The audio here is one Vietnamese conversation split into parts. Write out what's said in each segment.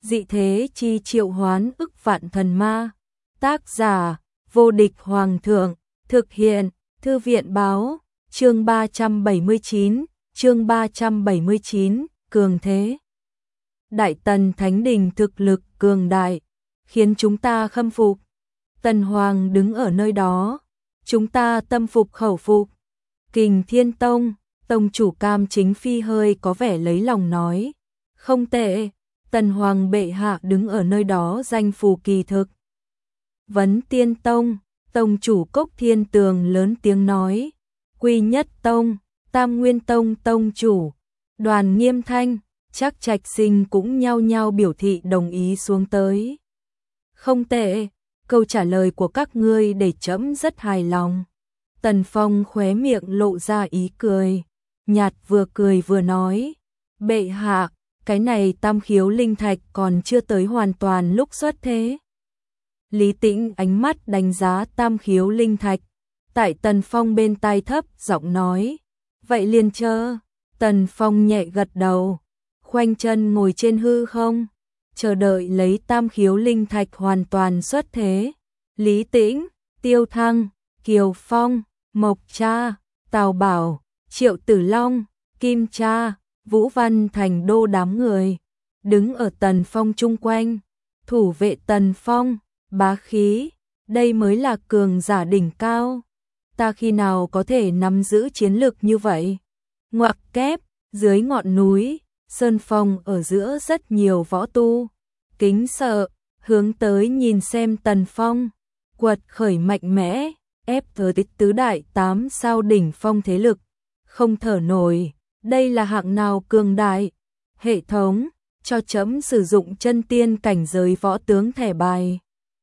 dị thế chi triệu hoán ức vạn thần ma. Tác giả, vô địch hoàng thượng, thực hiện, thư viện báo, chương 379, cường thế. Đại Tần Thánh Đình thực lực cường đại, khiến chúng ta khâm phục. Tần Hoàng đứng ở nơi đó, chúng ta tâm phục khẩu phục. Kình Thiên Tông, tông chủ Cam Chính Phi hơi có vẻ lấy lòng nói, không tệ, Tần Hoàng bệ hạ đứng ở nơi đó danh phù kỳ thực. Vấn Tiên Tông, tông chủ Cốc Thiên Tường lớn tiếng nói, Quy Nhất Tông, Tam Nguyên Tông tông chủ, Đoàn Nghiêm Thanh, Trác Trạch Sinh cũng nhao nhao biểu thị đồng ý xuống tới. Không tệ, câu trả lời của các ngươi để trẫm rất hài lòng. Tần Phong khóe miệng lộ ra ý cười, nhạt vừa cười vừa nói, bệ hạ, cái này Tam Khiếu Linh Thạch còn chưa tới hoàn toàn lúc xuất thế. Lý Tĩnh ánh mắt đánh giá Tam Khiếu Linh Thạch, tại Tần Phong bên tai thấp giọng nói, vậy liền chờ. Tần Phong nhẹ gật đầu, khoanh chân ngồi trên hư không, chờ đợi lấy Tam Khiếu Linh Thạch hoàn toàn xuất thế. Lý Tĩnh, Tiêu Thăng, Kiều Phong, Mộc Cha, Tào Bảo, Triệu Tử Long, Kim Cha, Vũ Văn Thành Đô đám người đứng ở Tần Phong chung quanh, thủ vệ Tần Phong, bá khí, đây mới là cường giả đỉnh cao. Ta khi nào có thể nắm giữ chiến lực như vậy? Ngoặc kép, dưới ngọn núi, sơn phong ở giữa rất nhiều võ tu, kính sợ, hướng tới nhìn xem Tần Phong, quật khởi mạnh mẽ, ép tới tứ đại 8 sao đỉnh phong thế lực, không thở nổi, đây là hạng nào cường đại. Hệ thống, cho trẫm sử dụng chân tiên cảnh giới võ tướng thẻ bài.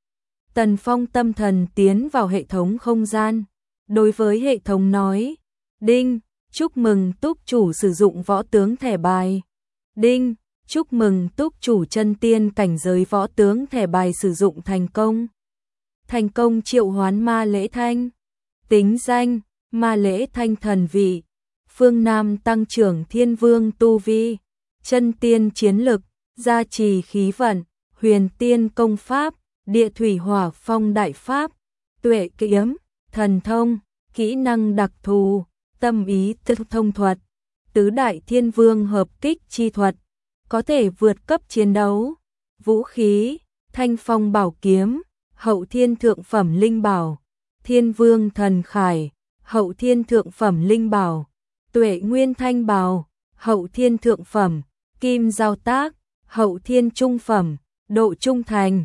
Tần Phong tâm thần tiến vào hệ thống không gian, đối với hệ thống nói, đinh, chúc mừng túc chủ sử dụng võ tướng thẻ bài. Đinh, chúc mừng túc chủ chân tiên cảnh giới võ tướng thẻ bài sử dụng thành công. Thành công triệu hoán Ma Lễ Thanh. Tính danh, Ma Lễ Thanh thần vị. Phương Nam tăng trưởng thiên vương tu vi. Chân tiên chiến lực, gia trì khí vận, huyền tiên công pháp, địa thủy hỏa phong đại pháp, tuệ kiếm, thần thông, kỹ năng đặc thù, tâm ý thông thuật, tứ đại thiên vương hợp kích chi thuật, có thể vượt cấp chiến đấu. Vũ khí, Thanh Phong bảo kiếm, hậu thiên thượng phẩm linh bảo, Thiên Vương thần khải, hậu thiên thượng phẩm linh bảo, Tuệ Nguyên thanh bào, hậu thiên thượng phẩm, Kim giao tác, hậu thiên trung phẩm, độ trung thành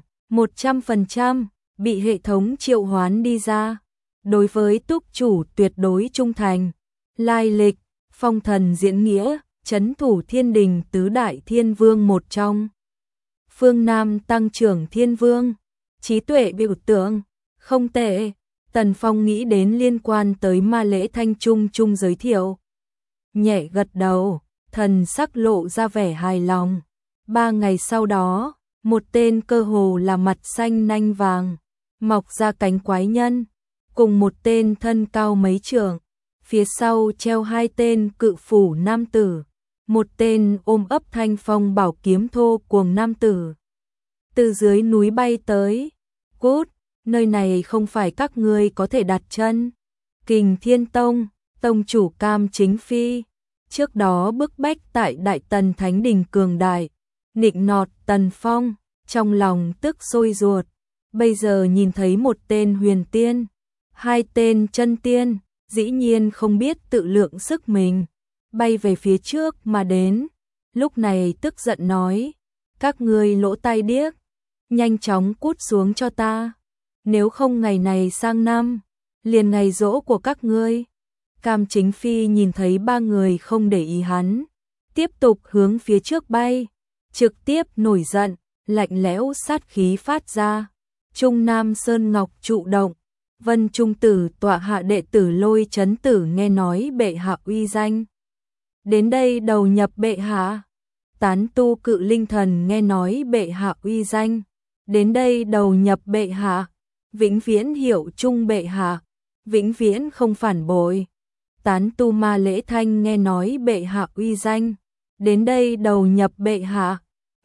100%, bị hệ thống triệu hoán đi ra. Đối với túc chủ tuyệt đối trung thành. Lai lịch, phong thần diễn nghĩa, trấn thủ thiên đình tứ đại thiên vương một trong. Phương Nam tăng trưởng thiên vương, trí tuệ biểu tượng, không tệ. Tần Phong nghĩ đến liên quan tới Ma Lễ Thanh trung giới thiệu. Nhẹ gật đầu, thần sắc lộ ra vẻ hài lòng. 3 ngày sau đó, một tên cơ hồ là mặt xanh nanh vàng, mọc ra cánh quái nhân, cùng một tên thân cao mấy trượng, phía sau treo 2 tên cự phủ nam tử, một tên ôm ấp Thanh Phong bảo kiếm thô cuồng nam tử. Từ dưới núi bay tới, cút, nơi này không phải các ngươi có thể đặt chân. Kình Thiên Tông, tông chủ Cam Chính Phi, trước đó bức bách tại Đại Tần Thánh Đình cường đại, nịnh nọt Tần Phong, trong lòng tức sôi ruột. Bây giờ nhìn thấy một tên huyền tiên, 2 tên chân tiên, dĩ nhiên không biết tự lượng sức mình, bay về phía trước mà đến. Lúc này tức giận nói, các ngươi lỗ tai điếc, nhanh chóng cút xuống cho ta, nếu không ngày này sang năm, liền ngày giỗ của các ngươi. Cam Chính Phi nhìn thấy 3 người không để ý hắn, tiếp tục hướng phía trước bay, trực tiếp nổi giận, lạnh lẽo sát khí phát ra. Trung Nam Sơn Ngọc trụ động, Vân Trung Tử tọa hạ đệ tử Lôi Chấn Tử nghe nói bệ hạ uy danh, đến đây đầu nhập bệ hạ. Tán tu Cự Linh Thần nghe nói bệ hạ uy danh, đến đây đầu nhập bệ hạ. Vĩnh viễn hiệu chung bệ hạ, vĩnh viễn không phản bội. Tán tu Ma Lễ Thanh nghe nói bệ hạ uy danh, đến đây đầu nhập bệ hạ,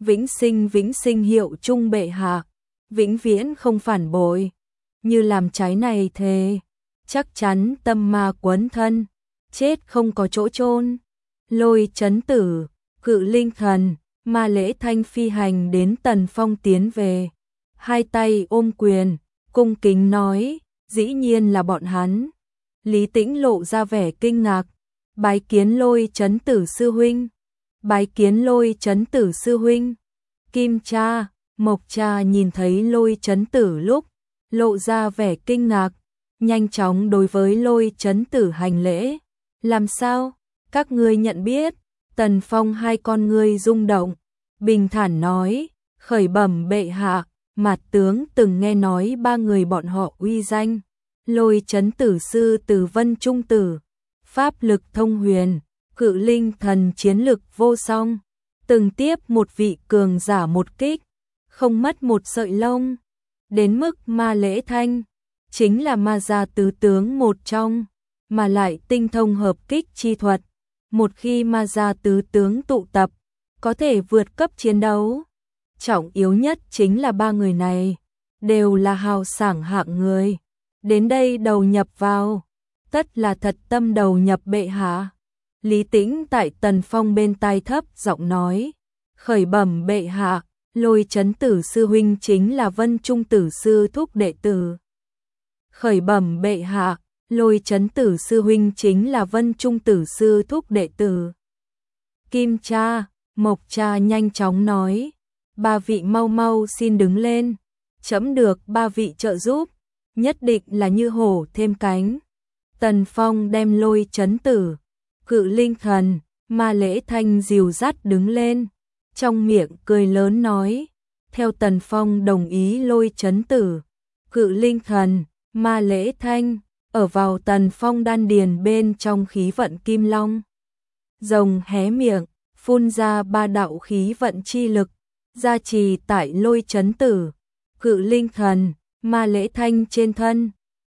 vĩnh sinh hiệu chung bệ hạ, vĩnh viễn không phản bội. Như làm trái này thề, chắc chắn tâm ma quấn thân, chết không có chỗ chôn. Lôi Chấn Tử, Cự Linh Thần, Ma Lễ Thanh phi hành đến Tần Phong tiến về, hai tay ôm quyền, cung kính nói, dĩ nhiên là bọn hắn. Lý Tĩnh lộ ra vẻ kinh ngạc, bái kiến Lôi Chấn Tử sư huynh, bái kiến Lôi Chấn Tử sư huynh. Kim cha, Mộc cha nhìn thấy Lôi Chấn Tử lúc lộ ra vẻ kinh ngạc, nhanh chóng đối với Lôi Chấn Tử hành lễ. Làm sao? Các ngươi nhận biết? Tần Phong hai con ngươi rung động, bình thản nói, khởi bẩm bệ hạ, Mạt tướng từng nghe nói ba người bọn họ uy danh. Lôi Chấn Tử sư từ Vân Trung Tử, pháp lực thông huyền, Cự Linh Thần chiến lực vô song, từng tiếp một vị cường giả một kích, không mất một sợi lông. Đến mức Ma Lễ Thanh, chính là ma gia tứ tướng một trong, mà lại tinh thông hợp kích chi thuật. Một khi ma gia tứ tướng tụ tập, có thể vượt cấp chiến đấu. Trọng yếu nhất chính là ba người này, đều là hào sảng hạng người. Đến đây đầu nhập vào, tất là thật tâm đầu nhập bệ hạ. Lý Tĩnh tại Tần Phong bên tai thấp giọng nói, khởi bẩm bệ hạ, Lôi Chấn Tử sư huynh chính là Vân Trung Tử sư thúc đệ tử. Khởi bẩm bệ hạ, Lôi Chấn Tử sư huynh chính là Vân Trung Tử sư thúc đệ tử. Kim cha, Mộc cha nhanh chóng nói, ba vị mau mau xin đứng lên, trẫm được ba vị trợ giúp, nhất định là như hổ thêm cánh. Tần Phong đem Lôi Chấn Tử, Cự Linh Thần, Ma Lễ Thanh dìu dắt đứng lên, trong miệng cười lớn nói, theo Tần Phong đồng ý Lôi Chấn Tử, Cự Linh Thần, Ma Lễ Thanh, ở vào Tần Phong đan điền bên trong khí vận kim long. Rồng hé miệng, phun ra ba đạo khí vận chi lực, gia trì tại Lôi Chấn Tử, Cự Linh Thần, Ma Lễ Thanh trên thân.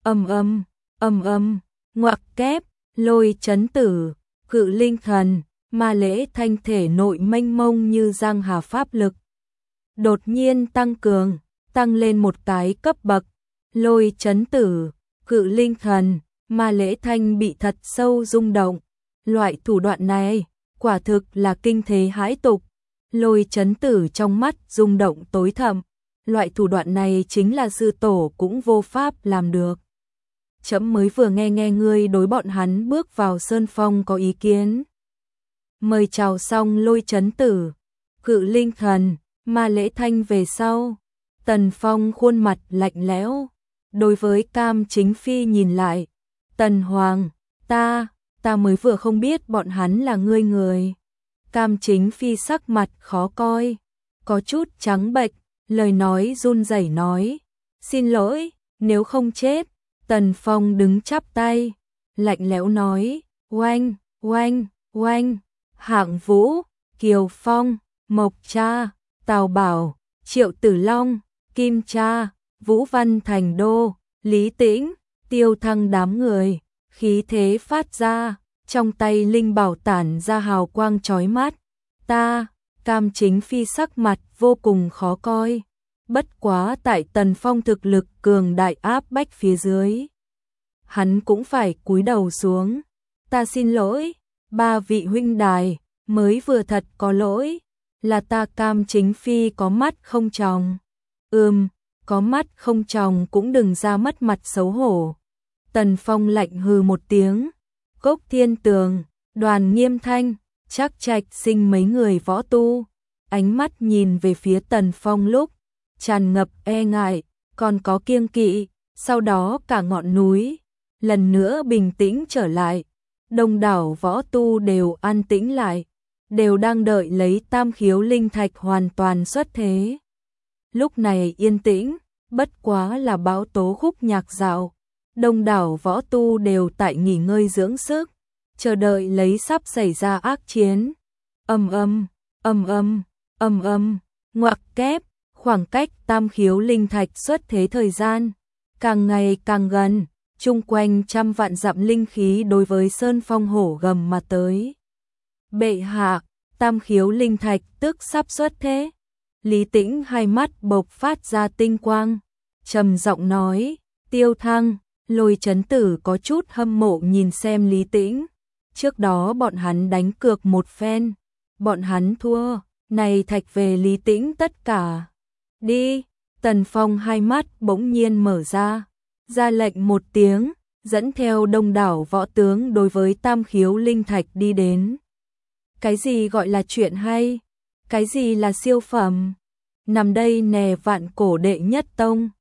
Ầm ầm, ngoặc kép, Lôi Chấn Tử, Cự Linh Thần, Ma Lễ Thanh thể nội mênh mông như giang hà pháp lực. Đột nhiên tăng cường, tăng lên một cái cấp bậc. Lôi Chấn Tử, Cự Linh Thần, Ma Lễ Thanh bị thật sâu rung động. Loại thủ đoạn này, quả thực là kinh thế hãi tục. Lôi Chấn Tử trong mắt rung động tối thẳm. Loại thủ đoạn này chính là sư tổ cũng vô pháp làm được. Trẫm mới vừa nghe ngươi đối bọn hắn bước vào sơn phong có ý kiến. Mời chào xong Lôi Chấn Tử, Cự Linh Thần, Ma Lễ Thanh về sau. Tần Phong khuôn mặt lạnh lẽo, đối với Cam Chính Phi nhìn lại. Tần Hoàng, ta mới vừa không biết bọn hắn là ngươi người. Cam Chính Phi sắc mặt khó coi, có chút trắng bệch, lời nói run rẩy nói, xin lỗi, nếu không chết. Tần Phong đứng chắp tay, lạnh lẽo nói, oanh, oanh, oanh, Hạng Vũ, Kiều Phong, Mộc cha, Tào Bảo, Triệu Tử Long, Kim cha, Vũ Văn Thành Đô, Lý Tĩnh, Tiêu Thăng đám người, khí thế phát ra, trong tay linh bảo tản ra hào quang chói mắt. Cam Chính Phi sắc mặt vô cùng khó coi. Bất quá tại Tần Phong thực lực cường đại áp bách phía dưới, hắn cũng phải cúi đầu xuống. Ta xin lỗi, ba vị huynh đài, mới vừa thật có lỗi, là ta Cam Chính Phi có mắt không tròng. Có mắt không tròng cũng đừng ra mất mặt xấu hổ. Tần Phong lạnh hừ một tiếng. Cốc Thiên Tường, Đoàn Nghiêm Thanh, Trác Trạch Sinh mấy người võ tu, ánh mắt nhìn về phía Tần Phong lúc tràn ngập e ngại, còn có kiêng kỵ. Sau đó cả ngọn núi lần nữa bình tĩnh trở lại. Đông đảo võ tu đều an tĩnh lại, đều đang đợi lấy Tam Khiếu Linh Thạch hoàn toàn xuất thế. Lúc này yên tĩnh, bất quá là bão tố khúc nhạc dạo. Đông đảo võ tu đều tại nghỉ ngơi dưỡng sức, chờ đợi lấy sắp xảy ra ác chiến. Ngoặc kép, khoảng cách Tam Khiếu Linh Thạch xuất thế thời gian càng ngày càng gần, chung quanh trăm vạn dặm linh khí đối với Sơn Phong hổ gầm mà tới. Bệ hạ, Tam Khiếu Linh Thạch tức sắp xuất thế. Lý Tĩnh hai mắt bộc phát ra tinh quang, trầm giọng nói, Tiêu Thăng. Lôi Chấn Tử có chút hâm mộ nhìn xem Lý Tĩnh. Trước đó bọn hắn đánh cược một phen, bọn hắn thua, này thạch về Lý Tĩnh tất cả. Đi, Tần Phong hai mắt bỗng nhiên mở ra lệnh một tiếng, dẫn theo đông đảo võ tướng đối với Tam Khiếu Linh Thạch đi đến. Cái gì gọi là chuyện hay? Cái gì là siêu phẩm? Nằm đây nè, vạn cổ đệ nhất tông.